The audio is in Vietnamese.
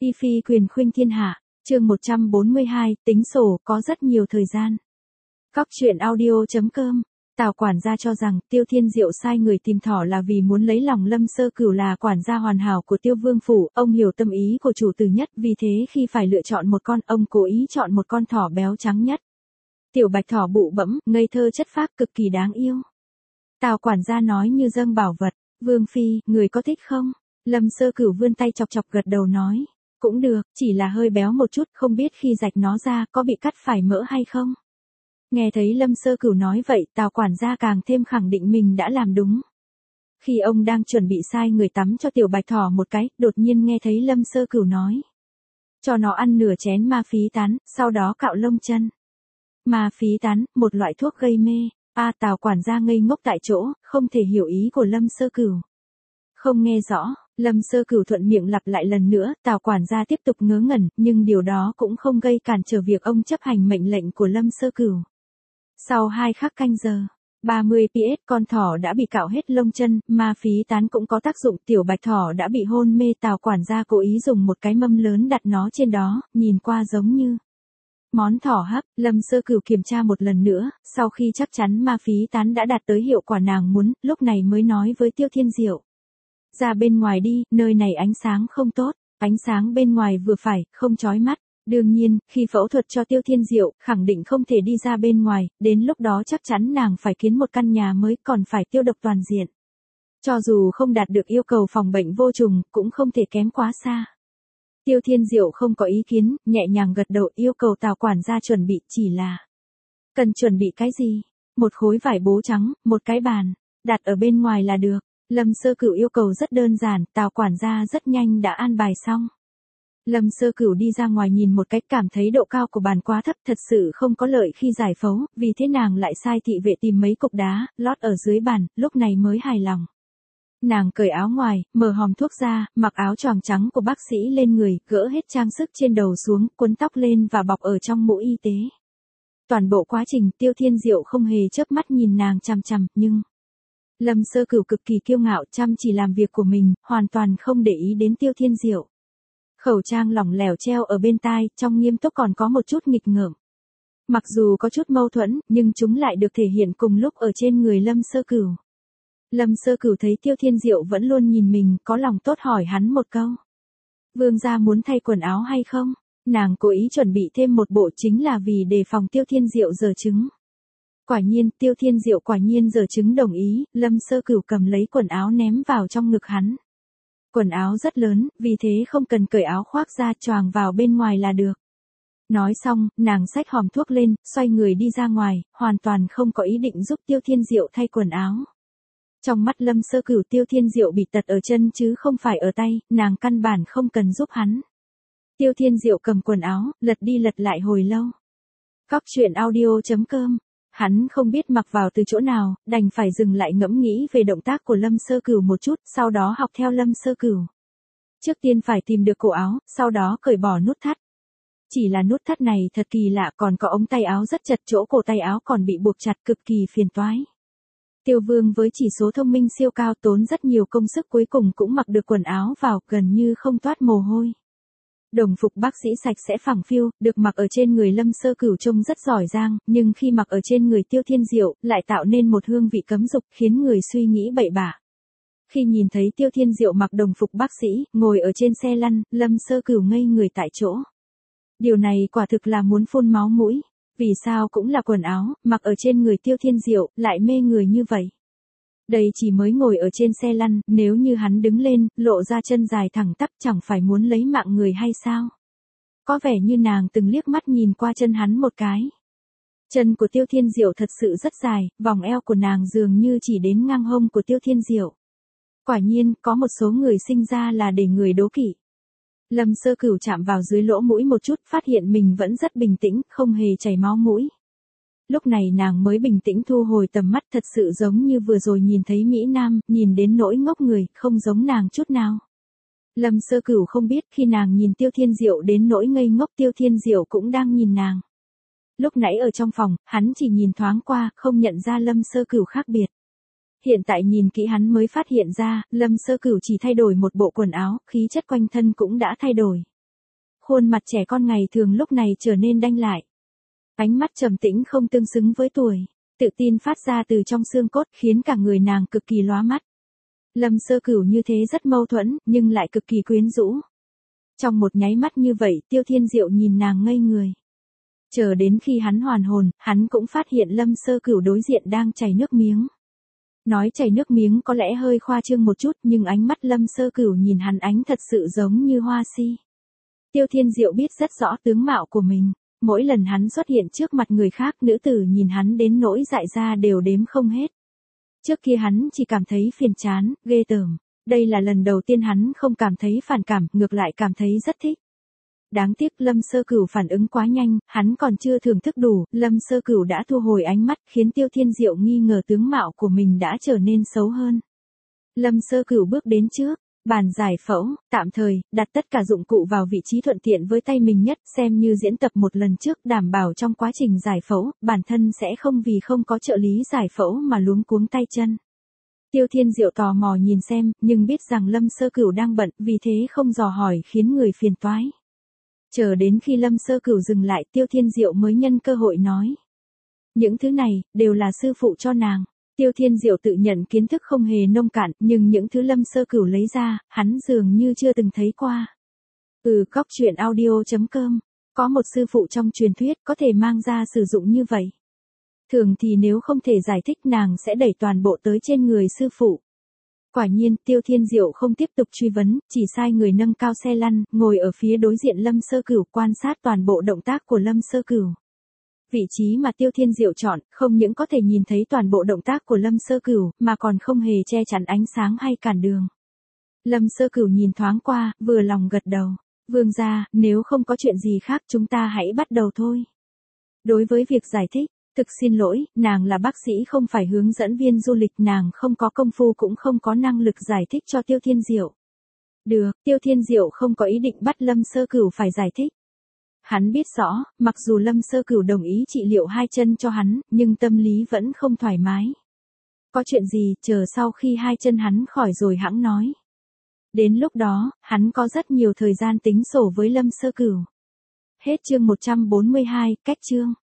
Y phi quyền khuynh thiên hạ, chương 142, tính sổ, có rất nhiều thời gian. Cóc truyện audio.com. Tào quản gia cho rằng Tiêu Thiên Diệu sai người tìm thỏ là vì muốn lấy lòng Lâm Sơ Cửu là quản gia hoàn hảo của Tiêu Vương phủ, ông hiểu tâm ý của chủ tử nhất, vì thế khi phải lựa chọn một con, ông cố ý chọn một con thỏ béo trắng nhất. Tiểu bạch thỏ bụ bẫm, ngây thơ chất phác, cực kỳ đáng yêu. Tào quản gia nói như dâng bảo vật. Vương phi, người có thích không? Lâm Sơ Cửu vươn tay chọc chọc gật đầu nói. Cũng được, chỉ là hơi béo một chút, không biết khi rạch nó ra có bị cắt phải mỡ hay không? Nghe thấy Lâm Sơ Cửu nói vậy, Tào quản gia càng thêm khẳng định mình đã làm đúng. Khi ông đang chuẩn bị sai người tắm cho tiểu bạch thỏ một cái, đột nhiên nghe thấy Lâm Sơ Cửu nói. Cho nó ăn nửa chén ma phí tán, sau đó cạo lông chân. Ma phí tán, một loại thuốc gây mê. Tào quản gia ngây ngốc tại chỗ, không thể hiểu ý của Lâm Sơ Cửu. Không nghe rõ, Lâm Sơ Cửu thuận miệng lặp lại lần nữa, Tào quản gia tiếp tục ngớ ngẩn, nhưng điều đó cũng không gây cản trở việc ông chấp hành mệnh lệnh của Lâm Sơ Cửu. Sau 2 khắc canh giờ, 30 PS con thỏ đã bị cạo hết lông chân, ma phí tán cũng có tác dụng, tiểu bạch thỏ đã bị hôn mê, Tào quản gia cố ý dùng một cái mâm lớn đặt nó trên đó, nhìn qua giống như món thỏ hấp. Lâm Sơ Cửu kiểm tra một lần nữa, sau khi chắc chắn ma phí tán đã đạt tới hiệu quả nàng muốn, lúc này mới nói với Tiêu Thiên Diệu. Ra bên ngoài đi, nơi này ánh sáng không tốt, ánh sáng bên ngoài vừa phải, không chói mắt. Đương nhiên, khi phẫu thuật cho Tiêu Thiên Diệu, khẳng định không thể đi ra bên ngoài, đến lúc đó chắc chắn nàng phải kiến một căn nhà mới, còn phải tiêu độc toàn diện. Cho dù không đạt được yêu cầu phòng bệnh vô trùng, cũng không thể kém quá xa. Tiêu Thiên Diệu không có ý kiến, nhẹ nhàng gật đầu, yêu cầu Tào quản gia chuẩn bị, chỉ là cần chuẩn bị cái gì? Một khối vải bố trắng, một cái bàn, đặt ở bên ngoài là được. Lâm Sơ Cửu yêu cầu rất đơn giản, Tào quản gia rất nhanh đã an bài xong. Lâm Sơ Cửu đi ra ngoài nhìn một cách, cảm thấy độ cao của bàn quá thấp, thật sự không có lợi khi giải phẫu, vì thế nàng lại sai thị vệ tìm mấy cục đá, lót ở dưới bàn, lúc này mới hài lòng. Nàng cởi áo ngoài, mở hòm thuốc ra, mặc áo choàng trắng của bác sĩ lên người, gỡ hết trang sức trên đầu xuống, quấn tóc lên và bọc ở trong mũ y tế. Toàn bộ quá trình, Tiêu Thiên Diệu không hề chớp mắt nhìn nàng chằm chằm, nhưng Lâm Sơ Cửu cực kỳ kiêu ngạo, chăm chỉ làm việc của mình, hoàn toàn không để ý đến Tiêu Thiên Diệu. Khẩu trang lỏng lẻo treo ở bên tai, trong nghiêm túc còn có một chút nghịch ngợm. Mặc dù có chút mâu thuẫn, nhưng chúng lại được thể hiện cùng lúc ở trên người Lâm Sơ Cửu. Lâm Sơ Cửu thấy Tiêu Thiên Diệu vẫn luôn nhìn mình, có lòng tốt hỏi hắn một câu. Vương gia muốn thay quần áo hay không? Nàng cố ý chuẩn bị thêm một bộ chính là vì đề phòng Tiêu Thiên Diệu giở trứng. Quả nhiên, Tiêu Thiên Diệu quả nhiên giở trứng đồng ý, Lâm Sơ Cửu cầm lấy quần áo ném vào trong ngực hắn. Quần áo rất lớn, vì thế không cần cởi áo khoác ra, choàng vào bên ngoài là được. Nói xong, nàng xách hòm thuốc lên, xoay người đi ra ngoài, hoàn toàn không có ý định giúp Tiêu Thiên Diệu thay quần áo. Trong mắt Lâm Sơ Cửu, Tiêu Thiên Diệu bị tật ở chân chứ không phải ở tay, nàng căn bản không cần giúp hắn. Tiêu Thiên Diệu cầm quần áo, lật đi lật lại hồi lâu. Cóc truyện audio.com. Hắn không biết mặc vào từ chỗ nào, đành phải dừng lại ngẫm nghĩ về động tác của Lâm Sơ Cửu một chút, sau đó học theo Lâm Sơ Cửu. Trước tiên phải tìm được cổ áo, sau đó cởi bỏ nút thắt. Chỉ là nút thắt này thật kỳ lạ, còn có ống tay áo rất chật, chỗ cổ tay áo còn bị buộc chặt, cực kỳ phiền toái. Tiêu Vương với chỉ số thông minh siêu cao, tốn rất nhiều công sức, cuối cùng cũng mặc được quần áo vào, gần như không toát mồ hôi. Đồng phục bác sĩ sạch sẽ phẳng phiu, được mặc ở trên người Lâm Sơ Cửu trông rất giỏi giang, nhưng khi mặc ở trên người Tiêu Thiên Diệu, lại tạo nên một hương vị cấm dục, khiến người suy nghĩ bậy bạ. Khi nhìn thấy Tiêu Thiên Diệu mặc đồng phục bác sĩ, ngồi ở trên xe lăn, Lâm Sơ Cửu ngây người tại chỗ. Điều này quả thực là muốn phun máu mũi. Vì sao cũng là quần áo, mặc ở trên người Tiêu Thiên Diệu, lại mê người như vậy? Đây chỉ mới ngồi ở trên xe lăn, nếu như hắn đứng lên, lộ ra chân dài thẳng tắp, chẳng phải muốn lấy mạng người hay sao? Có vẻ như nàng từng liếc mắt nhìn qua chân hắn một cái. Chân của Tiêu Thiên Diệu thật sự rất dài, vòng eo của nàng dường như chỉ đến ngang hông của Tiêu Thiên Diệu. Quả nhiên, có một số người sinh ra là để người đố kỵ. Lâm Sơ Cửu chạm vào dưới lỗ mũi một chút, phát hiện mình vẫn rất bình tĩnh, không hề chảy máu mũi. Lúc này nàng mới bình tĩnh thu hồi tầm mắt, thật sự giống như vừa rồi nhìn thấy Mỹ Nam, nhìn đến nỗi ngốc người, không giống nàng chút nào. Lâm Sơ Cửu không biết khi nàng nhìn Tiêu Thiên Diệu đến nỗi ngây ngốc, Tiêu Thiên Diệu cũng đang nhìn nàng. Lúc nãy ở trong phòng, hắn chỉ nhìn thoáng qua, không nhận ra Lâm Sơ Cửu khác biệt. Hiện tại nhìn kỹ hắn mới phát hiện ra, Lâm Sơ Cửu chỉ thay đổi một bộ quần áo, khí chất quanh thân cũng đã thay đổi. Khuôn mặt trẻ con ngày thường lúc này trở nên đanh lại. Ánh mắt trầm tĩnh không tương xứng với tuổi. Tự tin phát ra từ trong xương cốt khiến cả người nàng cực kỳ lóa mắt. Lâm Sơ Cửu như thế rất mâu thuẫn, nhưng lại cực kỳ quyến rũ. Trong một nháy mắt như vậy, Tiêu Thiên Diệu nhìn nàng ngây người. Chờ đến khi hắn hoàn hồn, hắn cũng phát hiện Lâm Sơ Cửu đối diện đang chảy nước miếng. Nói chảy nước miếng có lẽ hơi khoa trương một chút, nhưng ánh mắt Lâm Sơ Cửu nhìn hắn ánh thật sự giống như hoa si. Tiêu Thiên Diệu biết rất rõ tướng mạo của mình. Mỗi lần hắn xuất hiện trước mặt người khác, nữ tử nhìn hắn đến nỗi dại ra đều đếm không hết. Trước kia hắn chỉ cảm thấy phiền chán, ghê tởm. Đây là lần đầu tiên hắn không cảm thấy phản cảm, ngược lại cảm thấy rất thích. Đáng tiếc Lâm Sơ Cửu phản ứng quá nhanh, hắn còn chưa thưởng thức đủ, Lâm Sơ Cửu đã thu hồi ánh mắt, khiến Tiêu Thiên Diệu nghi ngờ tướng mạo của mình đã trở nên xấu hơn. Lâm Sơ Cửu bước đến trước, bàn giải phẫu, tạm thời, đặt tất cả dụng cụ vào vị trí thuận tiện với tay mình nhất, xem như diễn tập một lần trước, đảm bảo trong quá trình giải phẫu, bản thân sẽ không vì không có trợ lý giải phẫu mà luống cuống tay chân. Tiêu Thiên Diệu tò mò nhìn xem, nhưng biết rằng Lâm Sơ Cửu đang bận, vì thế không dò hỏi khiến người phiền toái. Chờ đến khi Lâm Sơ Cửu dừng lại, Tiêu Thiên Diệu mới nhân cơ hội nói. Những thứ này, đều là sư phụ cho nàng. Tiêu Thiên Diệu tự nhận kiến thức không hề nông cạn, nhưng những thứ Lâm Sơ Cửu lấy ra, hắn dường như chưa từng thấy qua. Cóc truyện audio.com. Có một sư phụ trong truyền thuyết có thể mang ra sử dụng như vậy. Thường thì nếu không thể giải thích nàng sẽ đẩy toàn bộ tới trên người sư phụ. Quả nhiên, Tiêu Thiên Diệu không tiếp tục truy vấn, chỉ sai người nâng cao xe lăn, ngồi ở phía đối diện Lâm Sơ Cửu quan sát toàn bộ động tác của Lâm Sơ Cửu. Vị trí mà Tiêu Thiên Diệu chọn, không những có thể nhìn thấy toàn bộ động tác của Lâm Sơ Cửu, mà còn không hề che chắn ánh sáng hay cản đường. Lâm Sơ Cửu nhìn thoáng qua, vừa lòng gật đầu. Vương gia, nếu không có chuyện gì khác chúng ta hãy bắt đầu thôi. Đối với việc giải thích, thực xin lỗi, nàng là bác sĩ không phải hướng dẫn viên du lịch, nàng không có công phu cũng không có năng lực giải thích cho Tiêu Thiên Diệu. Được, Tiêu Thiên Diệu không có ý định bắt Lâm Sơ Cửu phải giải thích. Hắn biết rõ, mặc dù Lâm Sơ Cửu đồng ý trị liệu hai chân cho hắn, nhưng tâm lý vẫn không thoải mái. Có chuyện gì, chờ sau khi hai chân hắn khỏi rồi hẵng nói. Đến lúc đó, hắn có rất nhiều thời gian tính sổ với Lâm Sơ Cửu. Hết chương 142, cách chương.